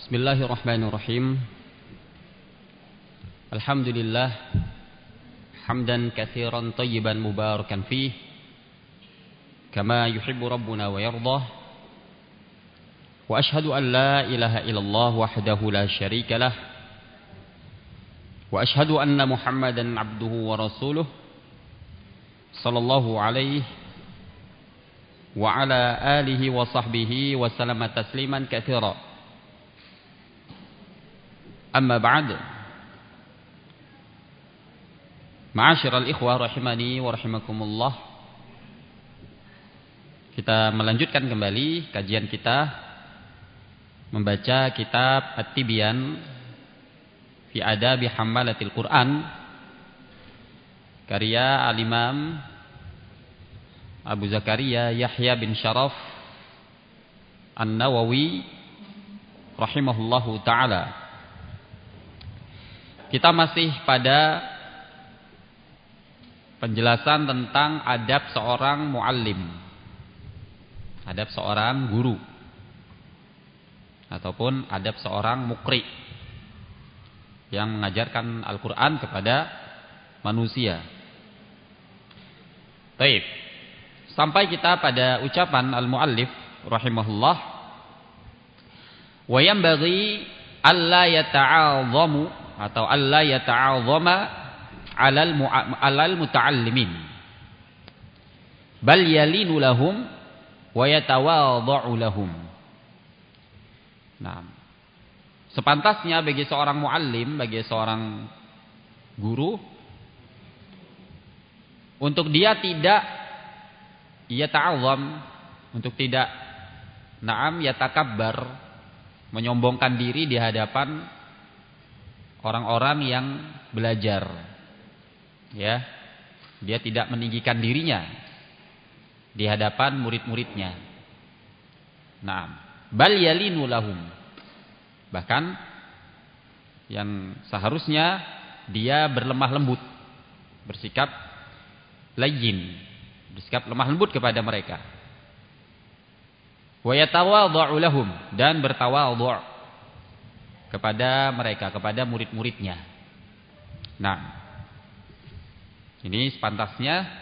Bismillahirrahmanirrahim. Alhamdulillah hamdan katsiran thayyiban mubarakan fih kama yuhibbu rabbuna wa yardah. Wa ashhadu an la ilaha illallah wahdahu la syarika lah. Wa ashhadu anna Muhammadan abduhu wa rasuluh sallallahu alaihi wa ala alihi wa sahbihi wa sallama tasliman katsira. Amma ba'd. Ma'asyiral ikhwah rahimani wa rahimakumullah. Kita melanjutkan kembali kajian kita membaca kitab At-Tibyan fi Adabi Hammalatil Quran karya Al-Imam Abu Zakaria Yahya bin Sharaf An-Nawawi rahimahullahu taala. Kita masih pada penjelasan tentang adab seorang muallim, adab seorang guru, ataupun adab seorang mukri yang mengajarkan Al-Quran kepada manusia. Baik, sampai kita pada ucapan al-muallif rahimahullah, wa yanbaghi alla yata'azzamu atau alla yata'azzama 'alal muta'allimin bal yalinu lahum wa yatawadha'u lahum. Nah, sepantasnya bagi seorang muallim, bagi seorang guru, untuk dia tidak yata'azzam, untuk tidak yatakabbar, menyombongkan diri di hadapan orang-orang yang belajar, ya, dia tidak meninggikan dirinya di hadapan murid-muridnya. Nah, bal yalinu lahum, bahkan yang seharusnya dia berlemah lembut, bersikap layyin, bersikap lemah lembut kepada mereka. Wa yatawadha'u lahum, dan bertawadhu' kepada mereka, kepada murid-muridnya. Nah, ini sepantasnya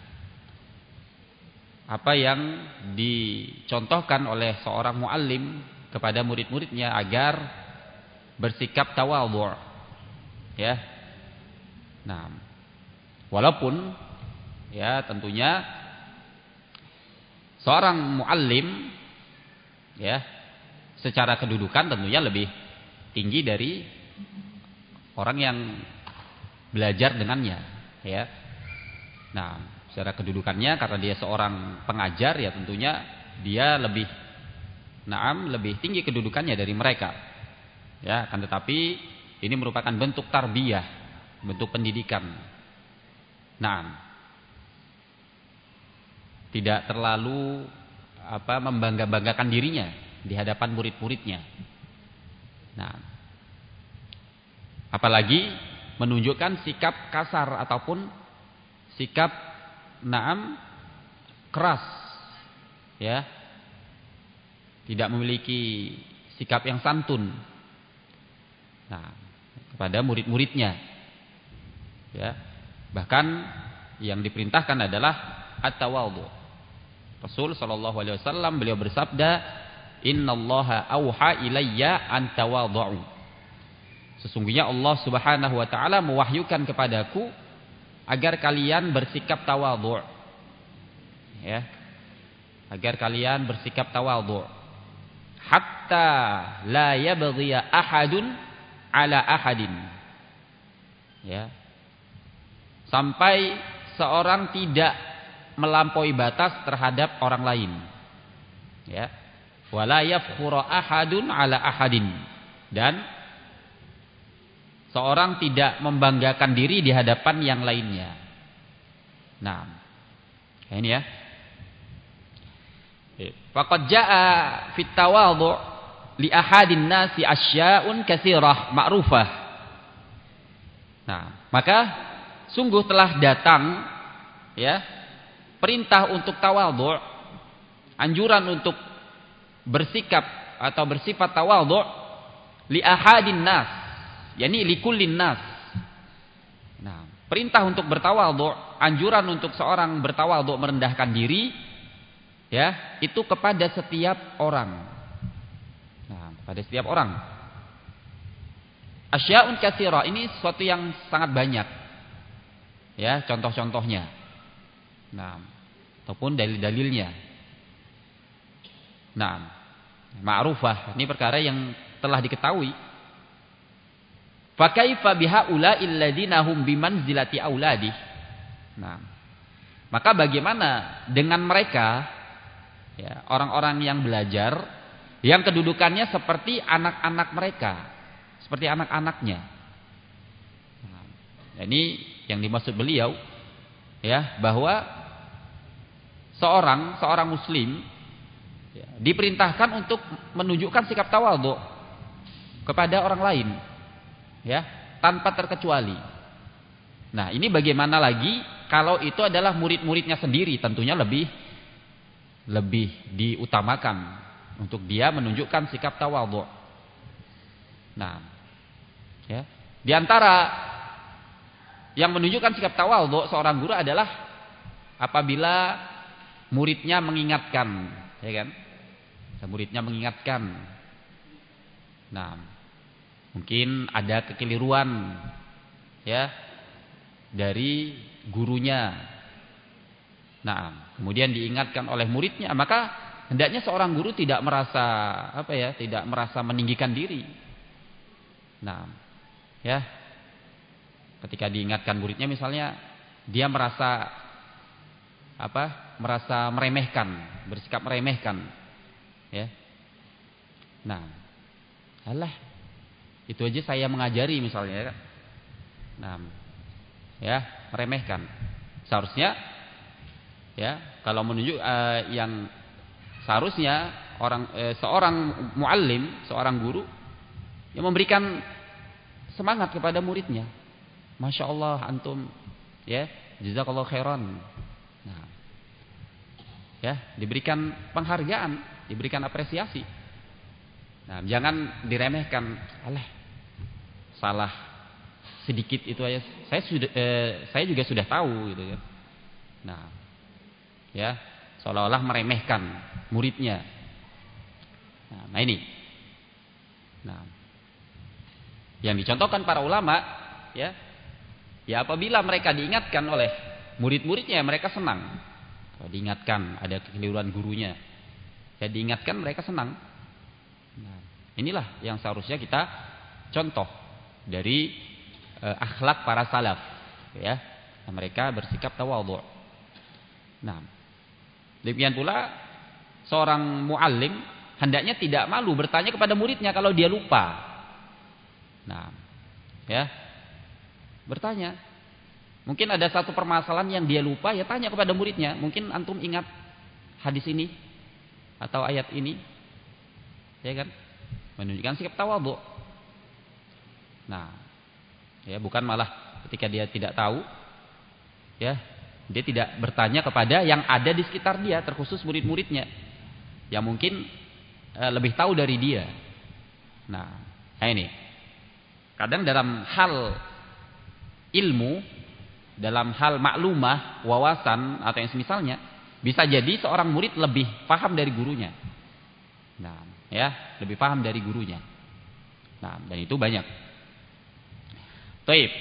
apa yang dicontohkan oleh seorang muallim kepada murid-muridnya agar bersikap tawadhu', ya. Nah, walaupun ya tentunya seorang muallim ya secara kedudukan tentunya lebih tinggi dari orang yang belajar dengannya, ya. Nah, secara kedudukannya karena dia seorang pengajar, ya tentunya dia lebih lebih tinggi kedudukannya dari mereka. Ya, akan tetapi ini merupakan bentuk tarbiyah, bentuk pendidikan. Nah, tidak terlalu membangga-banggakan dirinya di hadapan murid-muridnya. Nah, apalagi menunjukkan sikap kasar ataupun sikap keras, ya, tidak memiliki sikap yang santun, nah, kepada murid-muridnya, ya. Bahkan yang diperintahkan adalah at-tawadhu. Rasul sallallahu alaihi wasallam beliau bersabda, innallaha auha ilayya an tawadhu. Sesungguhnya Allah Subhanahu wa taala mewahyukan kepadaku agar kalian bersikap tawadhu. Ya. Agar kalian bersikap tawadhu. Hatta la yabghiya ahadun ala ahadin. Ya. Sampai seorang tidak melampaui batas terhadap orang lain. Ya. Wala yafkhura ahadun ala ahadin, dan seorang tidak membanggakan diri di hadapan yang lainnya. Nah, ini ya. Faqad jaa fit tawadhu li ahadin nasi asya'un katsirah ma'rufah. Nah, maka sungguh telah datang ya perintah untuk tawadhu, anjuran untuk bersikap atau bersifat tawadhu li ahadin nas, yakni likullin nas. Nah, perintah untuk bertawadhu, anjuran untuk seorang bertawadhu, merendahkan diri, ya, itu kepada setiap orang. Nah, pada setiap orang. Asya'un katsira, ini sesuatu yang sangat banyak. Ya, contoh-contohnya. Nah, ataupun dalil-dalilnya. Nah, ma'rufah, ini perkara yang telah diketahui. Fa kaifa bihaula'il ladzina hum bimanzilati auladi. Nah, maka bagaimana dengan mereka, ya, orang-orang yang belajar yang kedudukannya seperti anak-anak mereka, seperti anak-anaknya. Nah, ini yang dimaksud beliau, ya, bahwa seorang muslim, ya, diperintahkan untuk menunjukkan sikap tawadhu kepada orang lain, ya, tanpa terkecuali. Nah, ini bagaimana lagi kalau itu adalah murid-muridnya sendiri, tentunya lebih diutamakan untuk dia menunjukkan sikap tawadhu. Nah, ya, di antara yang menunjukkan sikap tawadhu seorang guru adalah apabila muridnya mengingatkan, ya kan? Muridnya mengingatkan. Nah, mungkin ada kekeliruan, ya, dari gurunya. Nah, kemudian diingatkan oleh muridnya, maka hendaknya seorang guru tidak merasa tidak merasa meninggikan diri. Nah, ya, ketika diingatkan muridnya, misalnya dia merasa meremehkan, bersikap meremehkan, ya. Nah, alah, itu aja saya mengajari misalnya, ya. Nah, ya, meremehkan. Seharusnya, ya, kalau menunjuk yang seharusnya seorang muallim, seorang guru yang memberikan semangat kepada muridnya. Masya Allah antum, ya, jazakallahu khairan. Nah, ya, diberikan penghargaan, diberikan apresiasi. Nah, jangan diremehkan. Alah, salah sedikit itu aja. Saya juga sudah tahu, gitu kan. Nah, ya, seolah-olah meremehkan muridnya. Nah, ini. Nah, yang dicontohkan para ulama, ya apabila mereka diingatkan oleh murid-muridnya, mereka senang. Kalau diingatkan ada kekeliruan gurunya, ya, diingatkan, mereka senang. Nah, inilah yang seharusnya kita contoh dari akhlak para salaf, ya. Nah, mereka bersikap tawadhu. Nah, demikian pula seorang muallim hendaknya tidak malu bertanya kepada muridnya kalau dia lupa. Nah, ya, bertanya. Mungkin ada satu permasalahan yang dia lupa, ya tanya kepada muridnya. Mungkin antum ingat hadis ini atau ayat ini, ya kan? Menunjukkan sikap tawadhu. Nah, ya, bukan malah ketika dia tidak tahu, ya, dia tidak bertanya kepada yang ada di sekitar dia, terkhusus murid-muridnya yang mungkin lebih tahu dari dia. Nah, ini kadang dalam hal ilmu, dalam hal maklumah, wawasan atau yang semisalnya, bisa jadi seorang murid lebih paham dari gurunya. Nah, ya, lebih paham dari gurunya. Nah, dan itu banyak. Taib.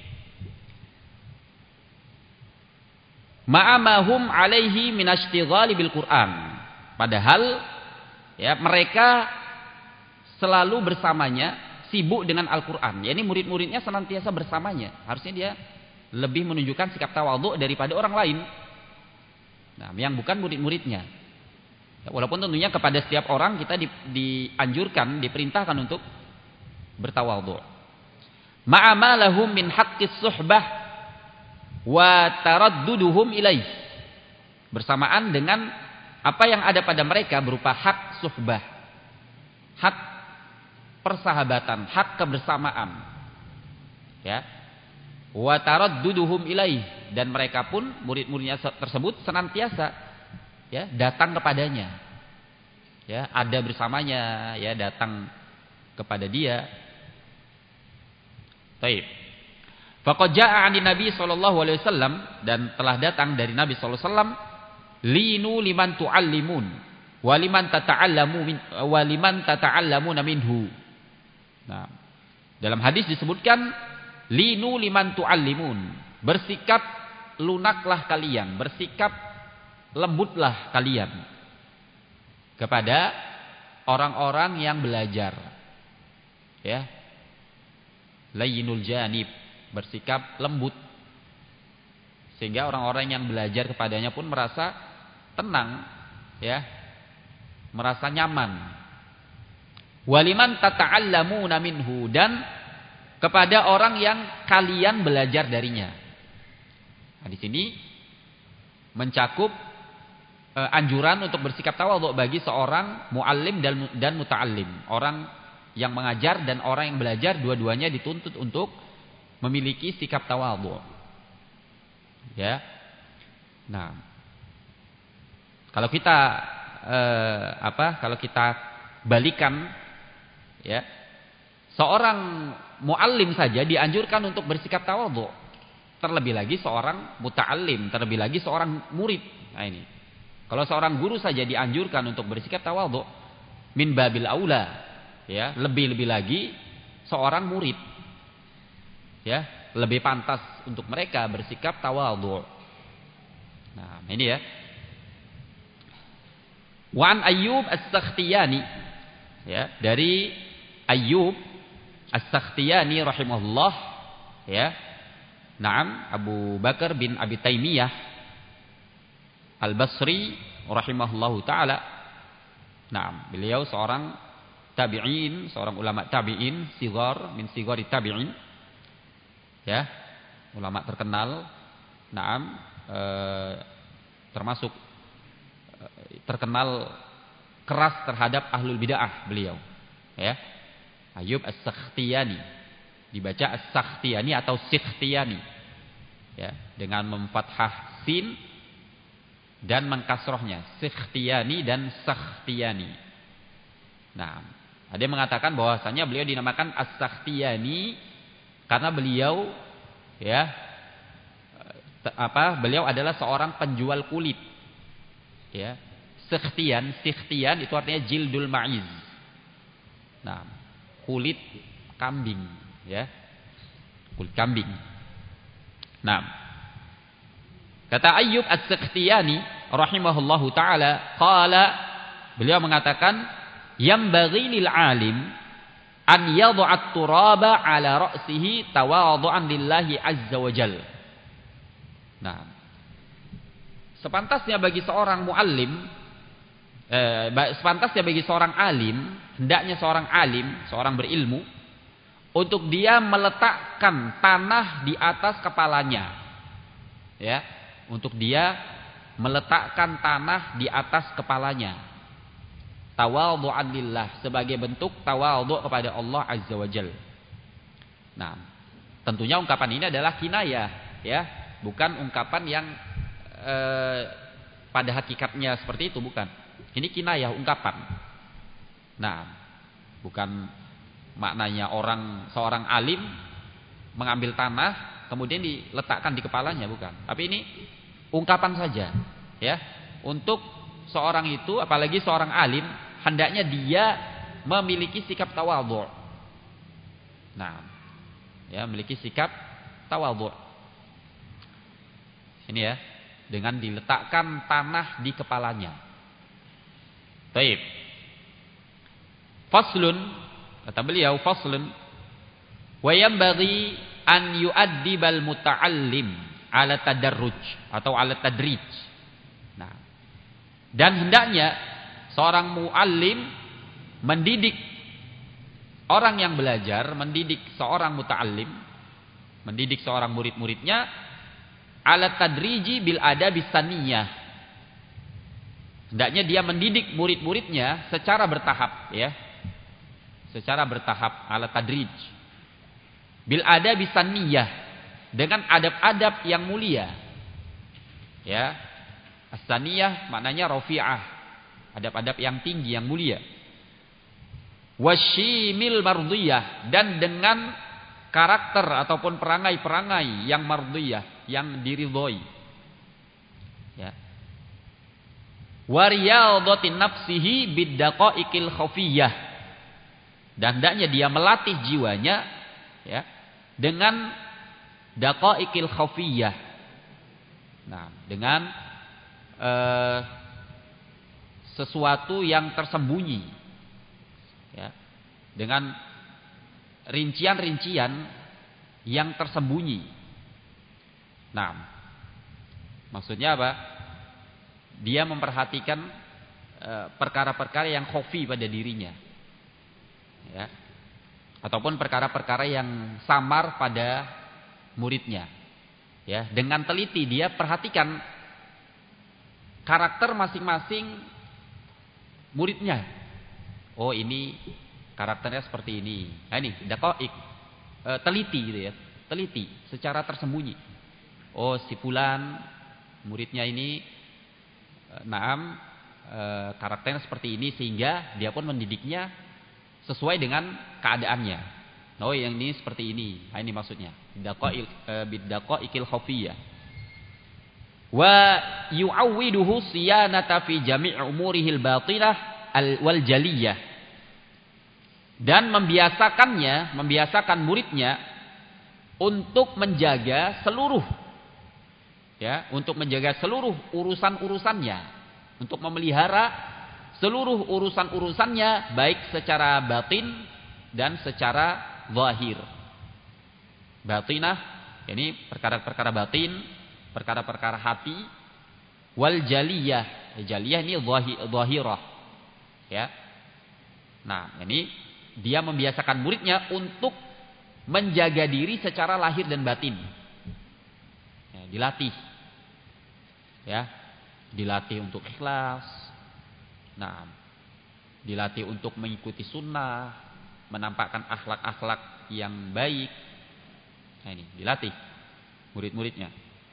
Ma'amahum alaihi minashtighali bil Qur'an. Padahal, ya, mereka selalu bersamanya, sibuk dengan Al-Qur'an. Ya, ini murid-muridnya senantiasa bersamanya. Harusnya dia lebih menunjukkan sikap tawadhu daripada orang lain. Nah, yang bukan murid-muridnya. Ya, walaupun tentunya kepada setiap orang kita dianjurkan, diperintahkan untuk bertawadhu. Ma'ama lahum min haqqis suhbah wa taradduduhum ilaih. Bersamaan dengan apa yang ada pada mereka berupa hak suhbah, hak persahabatan, hak kebersamaan. Ya. Wa taradduduhum ilaih, dan mereka pun murid-muridnya tersebut senantiasa, ya, datang kepadanya. Ya, ada bersamanya, ya, datang kepada dia. Baik. Faqad jaa'a 'ani Nabi sallallahu alaihi wasallam, dan telah datang dari Nabi sallallahu alaihi wasallam, linu liman tu'allimun wa liman tata'allamuna minhu. Nah, dalam hadis disebutkan linu liman tu'allimun, bersikap lunaklah kalian, bersikap lembutlah kalian kepada orang-orang yang belajar. Ya. Layyinul janib, bersikap lembut, sehingga orang-orang yang belajar kepadanya pun merasa tenang, ya, merasa nyaman. Waliman tata'allamuna minhu, dan kepada orang yang kalian belajar darinya. Nah, di sini mencakup anjuran untuk bersikap tawadhu bagi seorang muallim dan muta'allim, orang yang mengajar dan orang yang belajar, dua-duanya dituntut untuk memiliki sikap tawadhu. Ya. Nah, kalau kita kalau kita balikan, ya, seorang muallim saja dianjurkan untuk bersikap tawadhu, terlebih lagi seorang muta'allim, terlebih lagi seorang murid. Nah, ini kalau seorang guru saja dianjurkan untuk bersikap tawadhu, min babil aula, ya, lebih-lebih lagi seorang murid. Ya, lebih pantas untuk mereka bersikap tawadhu. Nah, ini ya. Wa an Ayyub As-Sakhtiyani, ya, dari Ayyub As-Sakhtiyani rahimahullah, ya. Naam, Abu Bakar bin Abi Taimiyah Al-Basri rahimahullahu taala. Naam, beliau seorang tabi'in, seorang ulama tabi'in, min sigari tabi'in. Ya, ulama terkenal. Naam, termasuk terkenal keras terhadap ahlul bid'ah beliau. Ya. Ayyub As-Sakhtiyani, dibaca As-Sakhtiyani atau Sikhtiyani. Ya, dengan memfathah sin dan mengkasrohnya, Sikhtiyani dan Sakhtiyani. Nah, ada yang mengatakan bahwasanya beliau dinamakan As-Sakhtiyani karena beliau, ya, beliau adalah seorang penjual kulit. Ya. Sikhtian itu artinya jildul ma'iz. Nah, kulit kambing, ya. Kulit kambing. Nah, kata Ayyub As-Sakhtiyani rahimahullahu taala, qala, beliau mengatakan, yambaghi lil alim an yad'at turaba ala ra'sihi tawadhu'an lillahi azza wa jal. Nah, sepantasnya bagi seorang muallim, sepantasnya bagi seorang alim, hendaknya seorang alim, seorang berilmu, untuk dia meletakkan tanah di atas kepalanya. Ya, untuk dia meletakkan tanah di atas kepalanya. Tawadhu'an lillah, sebagai bentuk tawadhu kepada Allah azza wa jalla. Nah, tentunya ungkapan ini adalah kinayah, ya, bukan ungkapan yang pada hakikatnya seperti itu, bukan. Ini kinayah, ungkapan. Nah, bukan maknanya seorang alim mengambil tanah kemudian diletakkan di kepalanya, bukan. Tapi ini ungkapan saja, ya, untuk seorang itu, apalagi seorang alim, hendaknya dia memiliki sikap tawadhu. Nah, ya, memiliki sikap tawadhu. Ini ya, dengan diletakkan tanah di kepalanya. Baik. Faslun, kata beliau, faslun, wa yanbaghi an yu'addibal muta'allim ala tadarruj atau ala tadrij. Nah, dan hendaknya seorang muallim mendidik orang yang belajar, mendidik seorang muta'allim, mendidik seorang murid-muridnya ala tadriji bil adabis saniyah. Hendaknya dia mendidik murid-muridnya secara bertahap, ya. Secara bertahap, ala tadrij. Bil adabis saniyah, dengan adab-adab yang mulia. Ya. As-saniyah maknanya rafi'ah, adab-adab yang tinggi, yang mulia. wasyimil mardiyah, dan dengan karakter ataupun perangai-perangai yang mardiyah, yang diridhoi. Ya. Wa riyadhatin nafsihi biddaqaiqil khafiyah, dan hendaknya dia melatih jiwanya ya dengan daqaiqil khafiyah. Nah, dengan sesuatu yang tersembunyi ya, dengan rincian-rincian yang tersembunyi. Nah, maksudnya apa? Dia memperhatikan perkara-perkara yang khafi pada dirinya ya, ataupun perkara-perkara yang samar pada muridnya ya. Dengan teliti dia perhatikan karakter masing-masing muridnya. Oh, ini karakternya seperti ini. Nah, ini daqaiq, teliti gitu ya. Teliti secara tersembunyi. Oh, si fulan muridnya ini karakternya seperti ini, sehingga dia pun mendidiknya sesuai dengan keadaannya. Oh, yang ini seperti ini. Nah, ini maksudnya. Biddaqaiqil khafiyah. Wa yu'awwiduhu siyanata fi jami' umurihil batinah wal jaliyah. Dan membiasakan muridnya untuk menjaga seluruh urusan-urusannya, untuk memelihara seluruh urusan-urusannya, baik secara batin dan secara zahir. Batinah, ini perkara-perkara batin, perkara-perkara hati. Wal jaliyah, jaliyah ini zahirah ya. Nah, ini dia membiasakan muridnya untuk menjaga diri secara lahir dan batin ya, dilatih untuk ikhlas. Nah, dilatih untuk mengikuti sunnah, menampakkan akhlak-akhlak yang baik. Nah, ini dilatih murid-muridnya.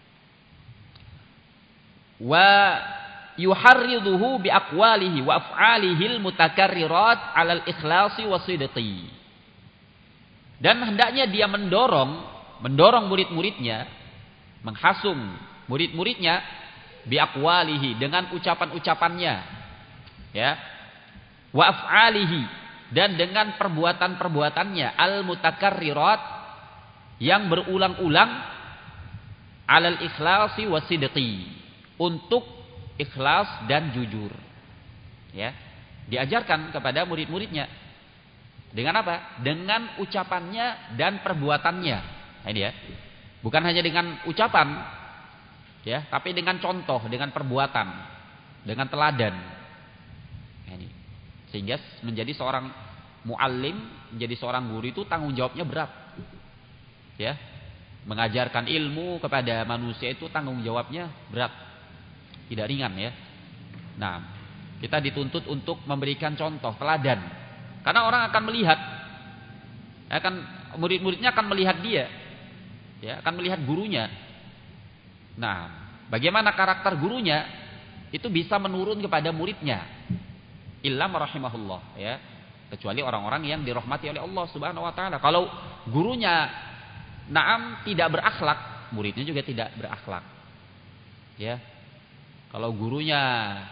Wa yuharriduhu bi aqwalihi wa af'alihil mutakarrirat 'alal ikhlasi wasidqi. Dan hendaknya dia mendorong murid-muridnya, menghasung murid-muridnya bi aqwalihi, dengan ucapan-ucapannya ya, wa af'alihi, dan dengan perbuatan-perbuatannya, al mutakarrirat, yang berulang-ulang, 'alal ikhlasi wasidqi, untuk ikhlas dan jujur ya. Diajarkan kepada murid-muridnya dengan apa? Dengan ucapannya dan perbuatannya. Nah, ini ya. Bukan hanya dengan ucapan ya, tapi dengan contoh, dengan perbuatan, dengan teladan. Nah, ini. Sehingga menjadi seorang muallim, menjadi seorang guru itu tanggung jawabnya berat. Ya. Mengajarkan ilmu kepada manusia itu tanggung jawabnya berat. Tidak ringan ya. Nah, kita dituntut untuk memberikan contoh, teladan. Karena orang akan melihat, murid-muridnya akan melihat dia, ya, akan melihat gurunya. Nah, bagaimana karakter gurunya itu bisa menurun kepada muridnya. Illa marahimahullah, ya. Kecuali orang-orang yang dirahmati oleh Allah Subhanahu wa taala. Kalau gurunya tidak berakhlak, muridnya juga tidak berakhlak. Ya. Kalau gurunya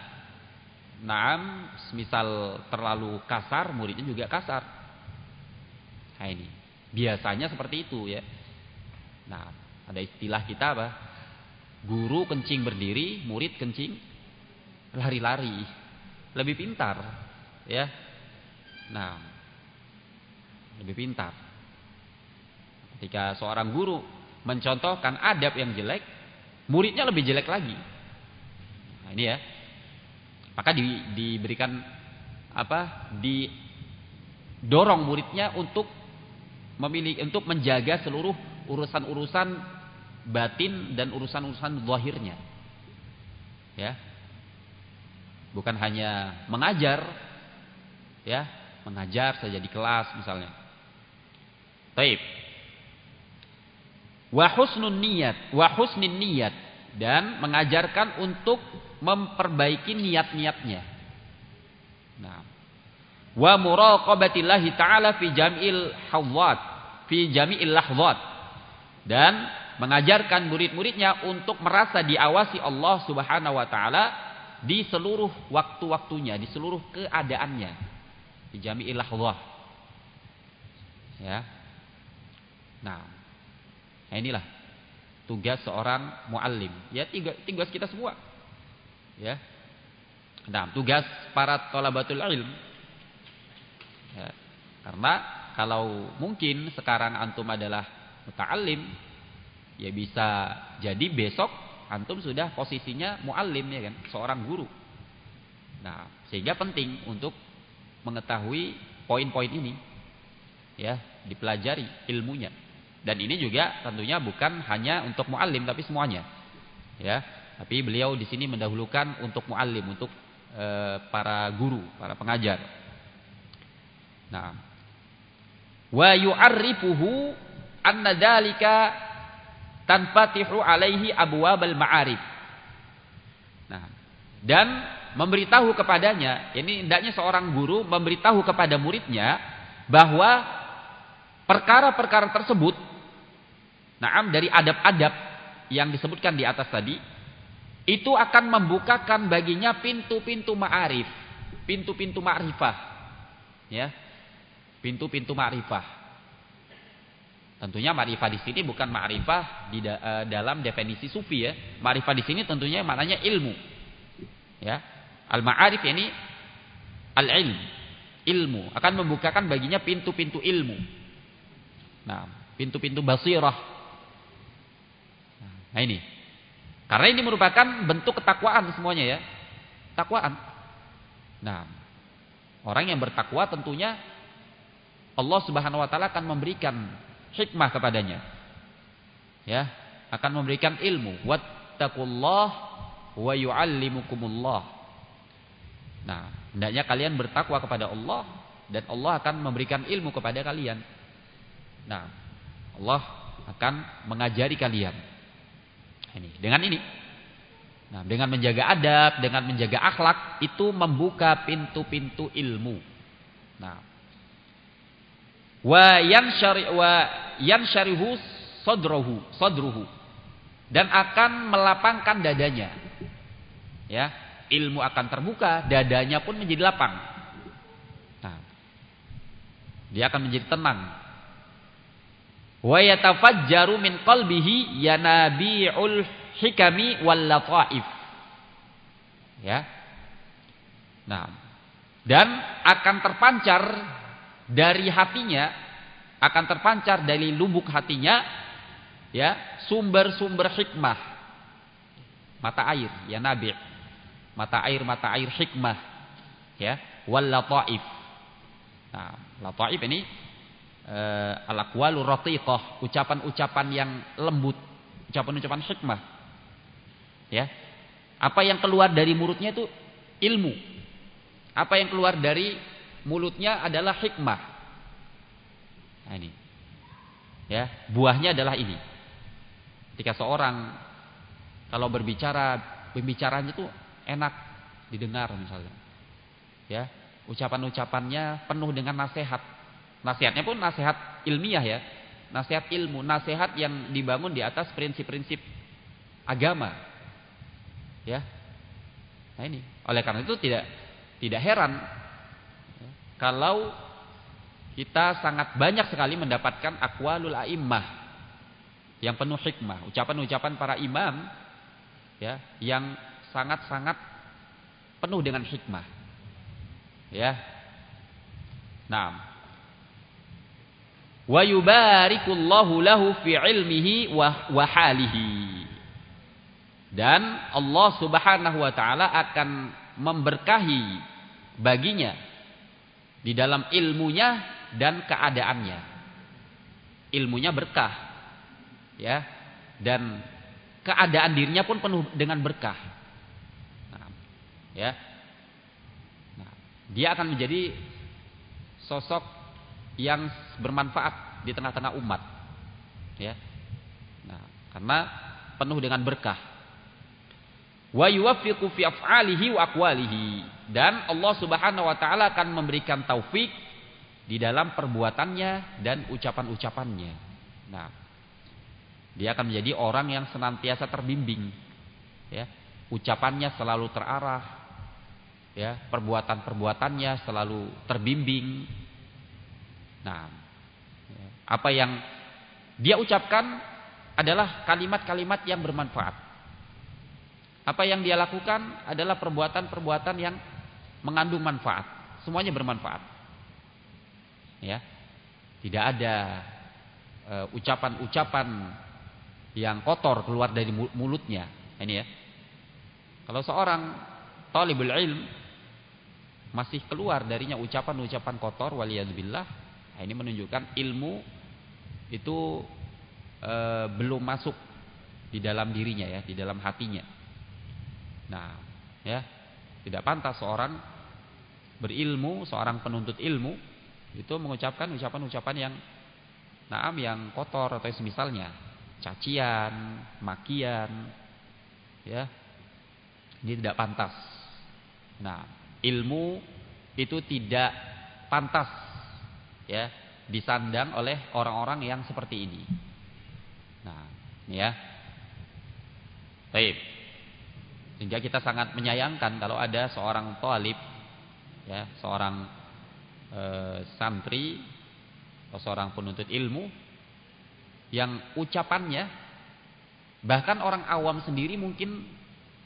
misal terlalu kasar, muridnya juga kasar. Nah, ini biasanya seperti itu ya. Nah, ada istilah kita apa? Guru kencing berdiri, murid kencing lari-lari. Lebih pintar, ya. Nah, lebih pintar. Ketika seorang guru mencontohkan adab yang jelek, muridnya lebih jelek lagi. Nah, ini ya. Maka diberikan didorong muridnya untuk menjaga seluruh urusan-urusan batin dan urusan-urusan zahirnya. Ya. Bukan hanya mengajar, ya, mengajar saja di kelas misalnya. Taib. Wa husnin niyat, dan mengajarkan untuk memperbaiki niat-niatnya. Nah, wa muraqabatillahi ta'ala fi jami'il hawat, fi jami'il lahzat, dan mengajarkan murid-muridnya untuk merasa diawasi Allah Subhanahu wa taala di seluruh waktu-waktunya, di seluruh keadaannya, fi jami'il lahzat. Ya. Nah, inilah tugas seorang muallim. Ya, tugas kita semua. Ya. Nah, tugas para thalabatul ilm. Ya. Karena kalau mungkin sekarang antum adalah muta'allim, ya bisa jadi besok antum sudah posisinya muallim, ya kan, seorang guru. Nah, sehingga penting untuk mengetahui poin-poin ini, ya, dipelajari ilmunya. Dan ini juga tentunya bukan hanya untuk muallim tapi semuanya. Ya, tapi beliau di sini mendahulukan untuk muallim, untuk para guru, para pengajar. Nah, wa yu'arrifuhu anna dzalika tanfatihu alaihi abwabal ma'arif. Nah, dan memberitahu kepadanya, ini hendaknya seorang guru memberitahu kepada muridnya bahwa perkara-perkara tersebut, naam, dari adab-adab yang disebutkan di atas tadi, itu akan membukakan baginya pintu-pintu ma'arif, pintu-pintu ma'rifah. Ya. Pintu-pintu ma'rifah. Tentunya ma'rifah di sini bukan ma'rifah di dalam definisi sufi, ya. Ma'rifah di sini tentunya maknanya ilmu. Ya. Al-ma'arif ini al-ilm. Ilmu akan membukakan baginya pintu-pintu ilmu. Nah, pintu-pintu basirah. Nah, ini. Karena ini merupakan bentuk ketakwaan semuanya, ya. Takwaan. Nah, orang yang bertakwa tentunya Allah Subhanahu wa taala akan memberikan hikmah kepadanya. Ya, akan memberikan ilmu. Wattaqullah wa yu'allimukumullah. Nah, hendaknya kalian bertakwa kepada Allah dan Allah akan memberikan ilmu kepada kalian. Nah, Allah akan mengajari kalian. Ini, dengan ini. Nah, dengan menjaga adab, dengan menjaga akhlak, itu membuka pintu-pintu ilmu. Nah, wa yansharihu sadruhu, dan akan melapangkan dadanya. Ya, ilmu akan terbuka, dadanya pun menjadi lapang. Nah, dia akan menjadi tenang. Wa yatafajjaru min qalbihi yanabi'ul hikami wal lataif. Ya. Nah, dan akan terpancar dari hatinya, akan terpancar dari lubuk hatinya, ya, sumber-sumber hikmah. Mata air, ya, nabi'. Mata air hikmah, ya, wal lataif. Nah, lataif ini al-aqwalur raqiqah, ucapan-ucapan yang lembut, ucapan-ucapan hikmah. Ya. Apa yang keluar dari mulutnya itu ilmu. Apa yang keluar dari mulutnya adalah hikmah. Nah, ini. Ya, buahnya adalah ini. Ketika seorang kalau berbicara, pembicaranya itu enak didengar misalnya. Ya, ucapan-ucapannya penuh dengan nasihat. Nasihatnya pun nasihat ilmiah, ya. Nasihat ilmu, nasihat yang dibangun di atas prinsip-prinsip agama. Ya. Nah, ini. Oleh karena itu tidak heran kalau kita sangat banyak sekali mendapatkan aqwalul a'immah yang penuh hikmah, ucapan-ucapan para imam, ya, yang sangat-sangat penuh dengan hikmah. Ya. Nah, wa yubarikullahu lahu fi ilmihi wa halihi. Dan Allah Subhanahu wa taala akan memberkahi baginya di dalam ilmunya dan keadaannya. Ilmunya berkah, ya, dan keadaan dirinya pun penuh dengan berkah. Nah, ya. Nah, dia akan menjadi sosok yang bermanfaat di tengah-tengah umat, ya. Nah, karena penuh dengan berkah. Wa yuwaffiqu fi af'alihi wa aqwalihi. Dan Allah Subhanahu wa taala akan memberikan taufik di dalam perbuatannya dan ucapan-ucapannya. Nah, dia akan menjadi orang yang senantiasa terbimbing, ya. Ucapannya selalu terarah, ya, perbuatan-perbuatannya selalu terbimbing. Nah, apa yang dia ucapkan adalah kalimat-kalimat yang bermanfaat. Apa yang dia lakukan adalah perbuatan-perbuatan yang mengandung manfaat. Semuanya bermanfaat. Ya. Tidak ada ucapan-ucapan yang kotor keluar dari mulutnya. Ini ya. Kalau seorang talibul ilm masih keluar darinya ucapan-ucapan kotor, waliyadzubillah, ini menunjukkan ilmu itu belum masuk di dalam dirinya, ya, di dalam hatinya. Nah, ya, tidak pantas seorang berilmu, seorang penuntut ilmu itu mengucapkan ucapan-ucapan yang yang kotor atau semisalnya, cacian, makian, ya. Ini tidak pantas. Nah, ilmu itu tidak pantas, ya, disandang oleh orang-orang yang seperti ini. Nah, ini ya. Baik. Sehingga kita sangat menyayangkan kalau ada seorang thalib, ya, seorang santri atau seorang penuntut ilmu yang ucapannya bahkan orang awam sendiri mungkin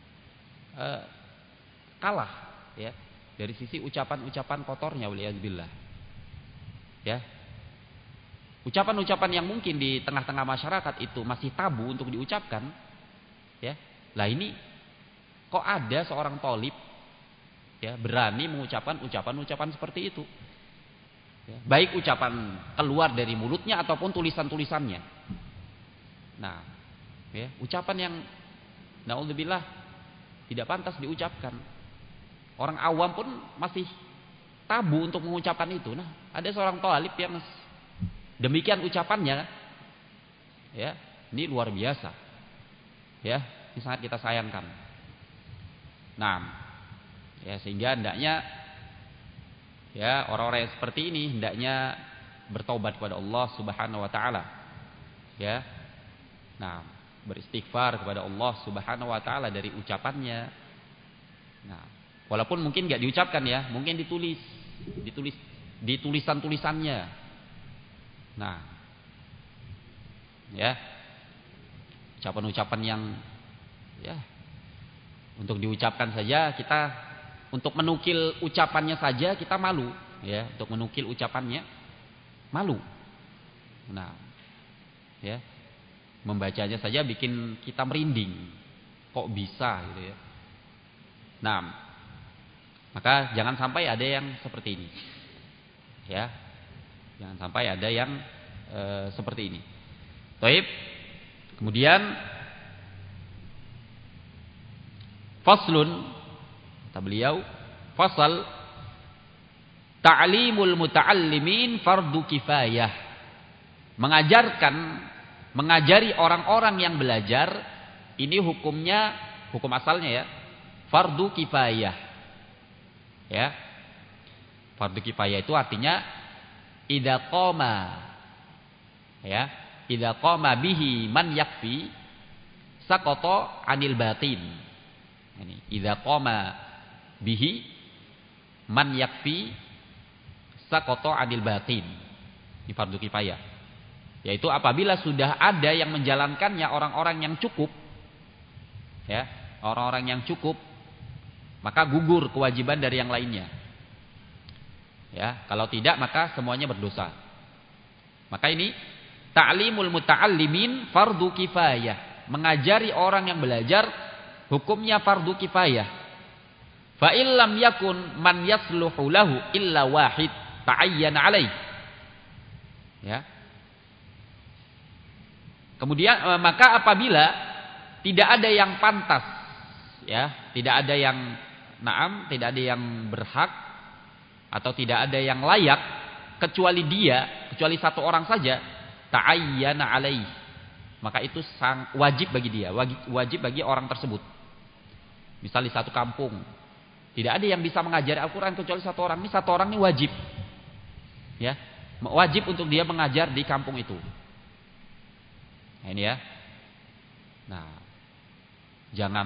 kalah, ya, dari sisi ucapan-ucapan kotornya, waliyadzubillah. Ya. Ucapan-ucapan yang mungkin di tengah-tengah masyarakat itu masih tabu untuk diucapkan, ya. Lah ini kok ada seorang thalib, ya, berani mengucapkan ucapan-ucapan seperti itu. Ya, baik ucapan keluar dari mulutnya ataupun tulisan-tulisannya. Nah, ya, ucapan yang naudzubillah tidak pantas diucapkan. Orang awam pun masih tabu untuk mengucapkan itu. Nah, ada seorang thalib yang demikian ucapannya, ya, ini luar biasa. Ya, ini sangat kita sayangkan. Nah, ya, sehingga hendaknya, ya, orang-orang yang seperti ini hendaknya bertaubat kepada Allah Subhanahu wa taala. Ya. Nah, beristighfar kepada Allah Subhanahu wa taala dari ucapannya. Nah, walaupun mungkin enggak diucapkan, ya, mungkin ditulis di tulisan-tulisannya. Nah, ya, ucapan-ucapan yang, ya, untuk diucapkan saja kita, untuk menukil ucapannya saja kita malu, ya, untuk menukil ucapannya malu. Nah, ya, membacanya saja bikin kita merinding. Kok bisa gitu, ya. Nah, maka jangan sampai ada yang seperti ini. Ya. Jangan sampai ada yang seperti ini. Baik. Kemudian faslun, kata beliau, fasal ta'limul muta'allimin fardu kifayah. Mengajari orang-orang yang belajar ini hukumnya, hukum asalnya, ya, fardu kifayah. Ya. Fardu kifayah itu artinya idza qama, ya, idza qama bihi man yakfi saqata 'anil batin. Ini idza qama bihi man yakfi saqata 'anil batin. Ini fardu kifayah. Yaitu apabila sudah ada yang menjalankannya orang-orang yang cukup, ya, orang-orang yang cukup, maka gugur kewajiban dari yang lainnya. Ya, kalau tidak maka semuanya berdosa. Maka ini ta'limul muta'allimin fardu kifayah. Mengajari orang yang belajar hukumnya fardu kifayah. Fa illam yakun man yasluhu lahu illa wahid ta'ayyana alaih. Ya. Kemudian maka apabila tidak ada yang pantas, ya, tidak ada yang tidak ada yang berhak atau tidak ada yang layak kecuali dia, kecuali satu orang saja, ta'ayyana alaih. Maka itu wajib bagi dia, wajib bagi orang tersebut. Misal di satu kampung, tidak ada yang bisa mengajari Al-Quran kecuali satu orang. Ini satu orang ini wajib, ya, wajib untuk dia mengajar di kampung itu. Nah, ini ya. Nah, jangan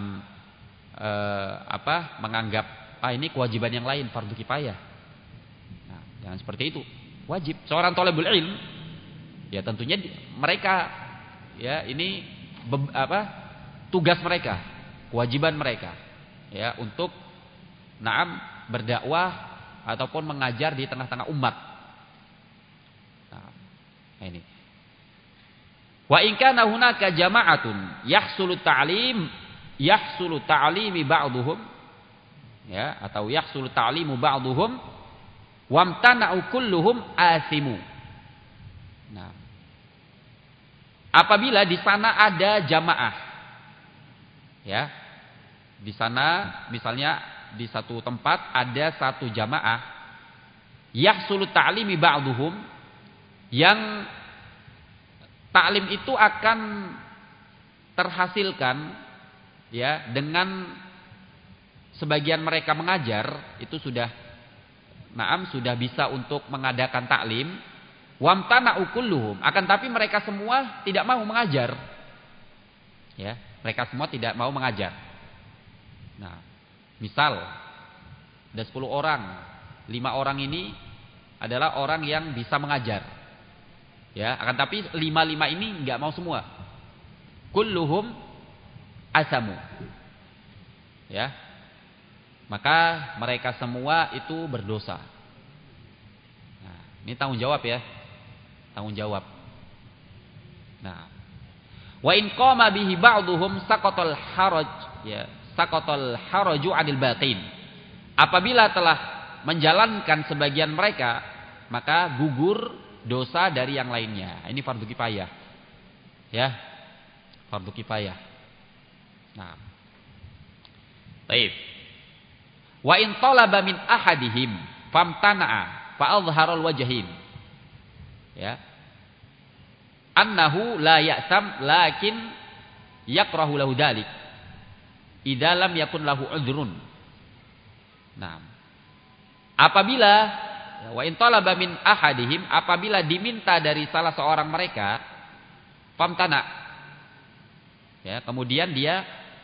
menganggap ini kewajiban yang lain, fardu kifayah. Nah, jangan seperti itu. Wajib seorang thalibul ilm, ya tentunya mereka, ya ini tugas mereka, kewajiban mereka, ya untuk berdakwah ataupun mengajar di tengah-tengah umat. Nah, ini. Wa in kana hunaka jama'atun yahsulu ta'limi ba'dhum, ya, atau yahsulu ta'limu ba'dhum wamtana'u kulluhum asimu. Nah, apabila di sana ada jamaah, ya, di sana misalnya di satu tempat ada satu jamaah yahsulu ta'limi ba'dhum, yang taklim itu akan terhasilkan, ya, dengan sebagian mereka mengajar, itu sudah bisa untuk mengadakan taklim. Wamtana'u kulluhum, akan tapi mereka semua tidak mau mengajar. Ya, mereka semua tidak mau mengajar. Nah, misal ada 10 orang, 5 orang ini adalah orang yang bisa mengajar. Ya, akan tapi 5 ini enggak mau semua. Kulluhum asamu. Ya. Maka mereka semua itu berdosa. Nah, ini tanggung jawab, ya. Tanggung jawab. Nah, wa in qama bihi ba'dhum saqatal haraj, ya, saqatal haraju 'anil batin. Apabila telah menjalankan sebagian mereka, maka gugur dosa dari yang lainnya. Ini fardu kifayah. Ya. Fardu kifayah. Nah. Baik. Wa in talaba min ahadihim famtana'a fa adhhara al-wajhain. Ya. Annahu la ya'tam lakin yakrahu lahu dzalik. Idza lam yakun lahu udhrun. Nah. Apabila wa in talaba min ahadihim, apabila diminta dari salah seorang mereka, famtana, ya, kemudian dia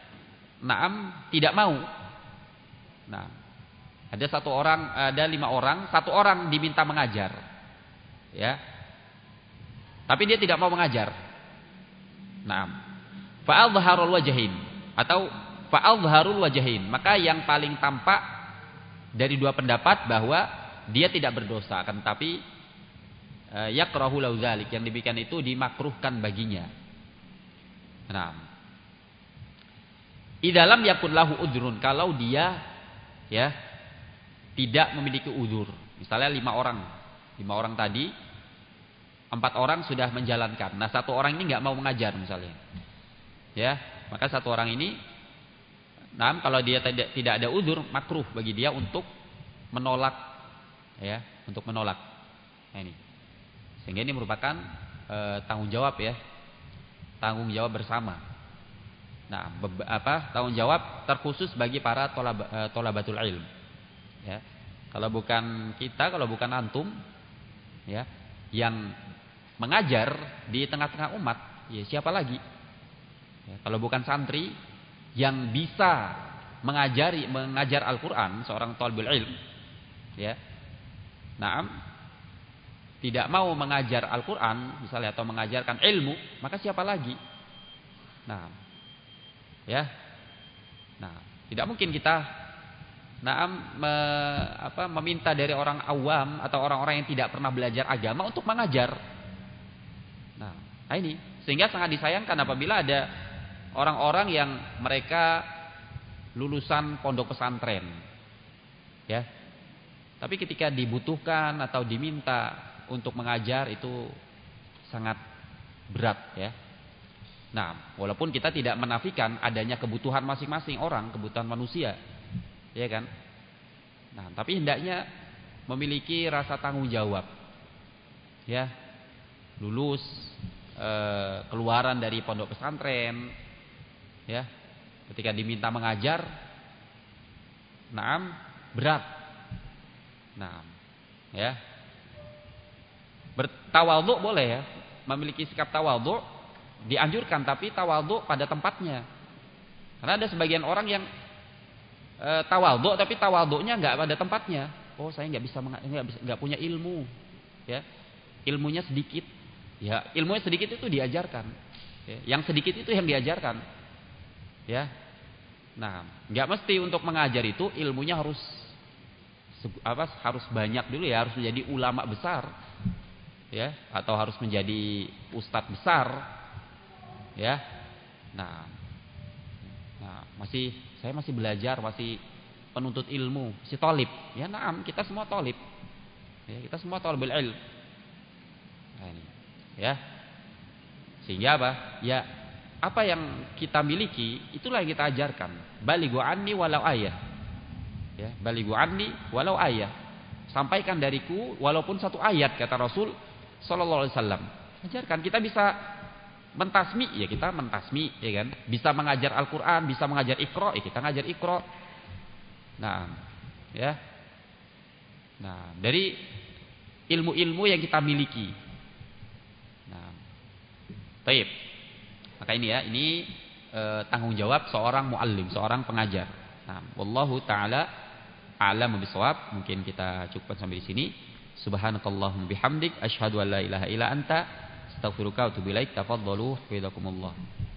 tidak mau. Nah, ada 5 orang, 1 orang diminta mengajar, ya, tapi dia tidak mau mengajar. Nah, fa'adharul wajhain, atau fa'adharul wajhain, maka yang paling tampak dari dua pendapat bahwa dia tidak berdosa, akan tapi yakrahu lahu dzalik, yang demikian itu dimakruhkan baginya. Nah, idalam yakun lahu udrun, kalau dia, ya, tidak memiliki udzur. Misalnya 5 orang tadi, 4 orang sudah menjalankan. Nah, 1 orang ini nggak mau mengajar misalnya, ya, maka 1 orang ini, kalau dia tidak ada udzur, makruh bagi dia untuk menolak. Ya, untuk menolak. Nah, ini. Sehingga ini merupakan tanggung jawab, ya. Tanggung jawab bersama. Nah, tanggung jawab terkhusus bagi para thalabatul ilm. Ya. Kalau bukan kita, kalau bukan antum, ya, yang mengajar di tengah-tengah umat, ya siapa lagi? Ya, kalau bukan santri yang bisa mengajar Al-Qur'an, seorang thalibul ilm, ya. Tidak mau mengajar Al-Quran misalnya, atau mengajarkan ilmu, maka siapa lagi? Nah, ya, tidak mungkin kita meminta dari orang awam atau orang-orang yang tidak pernah belajar agama untuk mengajar. Nah, ini sehingga sangat disayangkan apabila ada orang-orang yang mereka lulusan pondok pesantren, ya. Tapi ketika dibutuhkan atau diminta untuk mengajar, itu sangat berat, ya. Nah, walaupun kita tidak menafikan adanya kebutuhan masing-masing orang, kebutuhan manusia, ya kan. Nah, tapi hendaknya memiliki rasa tanggung jawab, ya. Lulus, keluaran dari pondok pesantren, ya. Ketika diminta mengajar, naam berat. Naam, ya. Bertawadhu boleh ya. Memiliki sikap tawadhu dianjurkan, tapi tawadhu pada tempatnya. Karena ada sebagian orang yang tawadhu tapi tawadhunya enggak pada tempatnya. Oh, saya enggak punya ilmu. Ya. Ilmunya sedikit. Ya, ilmunya sedikit itu diajarkan. Ya, yang sedikit itu yang diajarkan. Ya. Nah, enggak mesti untuk mengajar itu ilmunya harus harus banyak dulu ya, harus menjadi ulama besar. Ya, atau harus menjadi ustadz besar. Ya. Nah, saya masih belajar, masih penuntut ilmu, masih thalib. Ya, na'am, kita semua thalib. Ya, kita semua thalibul ilm. Nah, ini. Ya. Sehingga apa? Ya, apa yang kita miliki itulah yang kita ajarkan. Balighu anni walau ayah. Ya, balighu anni walau ayah. Sampaikan dariku walaupun satu ayat, kata Rasul sallallahu alaihi wasallam. Ajarkan. Kita bisa mentasmi, ya kita mentasmi, ya kan? Bisa mengajar Al-Qur'an, bisa mengajar Iqra, ya kita ngajar Iqra. Nah, ya. Nah, dari ilmu-ilmu yang kita miliki. Nah, baik. Maka ini ya, ini tanggung jawab seorang muallim, seorang pengajar. Nah, wallahu taala a'lamu bishawab. Mungkin kita cukupkan sampai di sini. Subhanakallahumma bihamdik asyhadu an la ilaha illa anta astaghfiruka wa atubu ilaik. Tafadhalu hafizakumullah.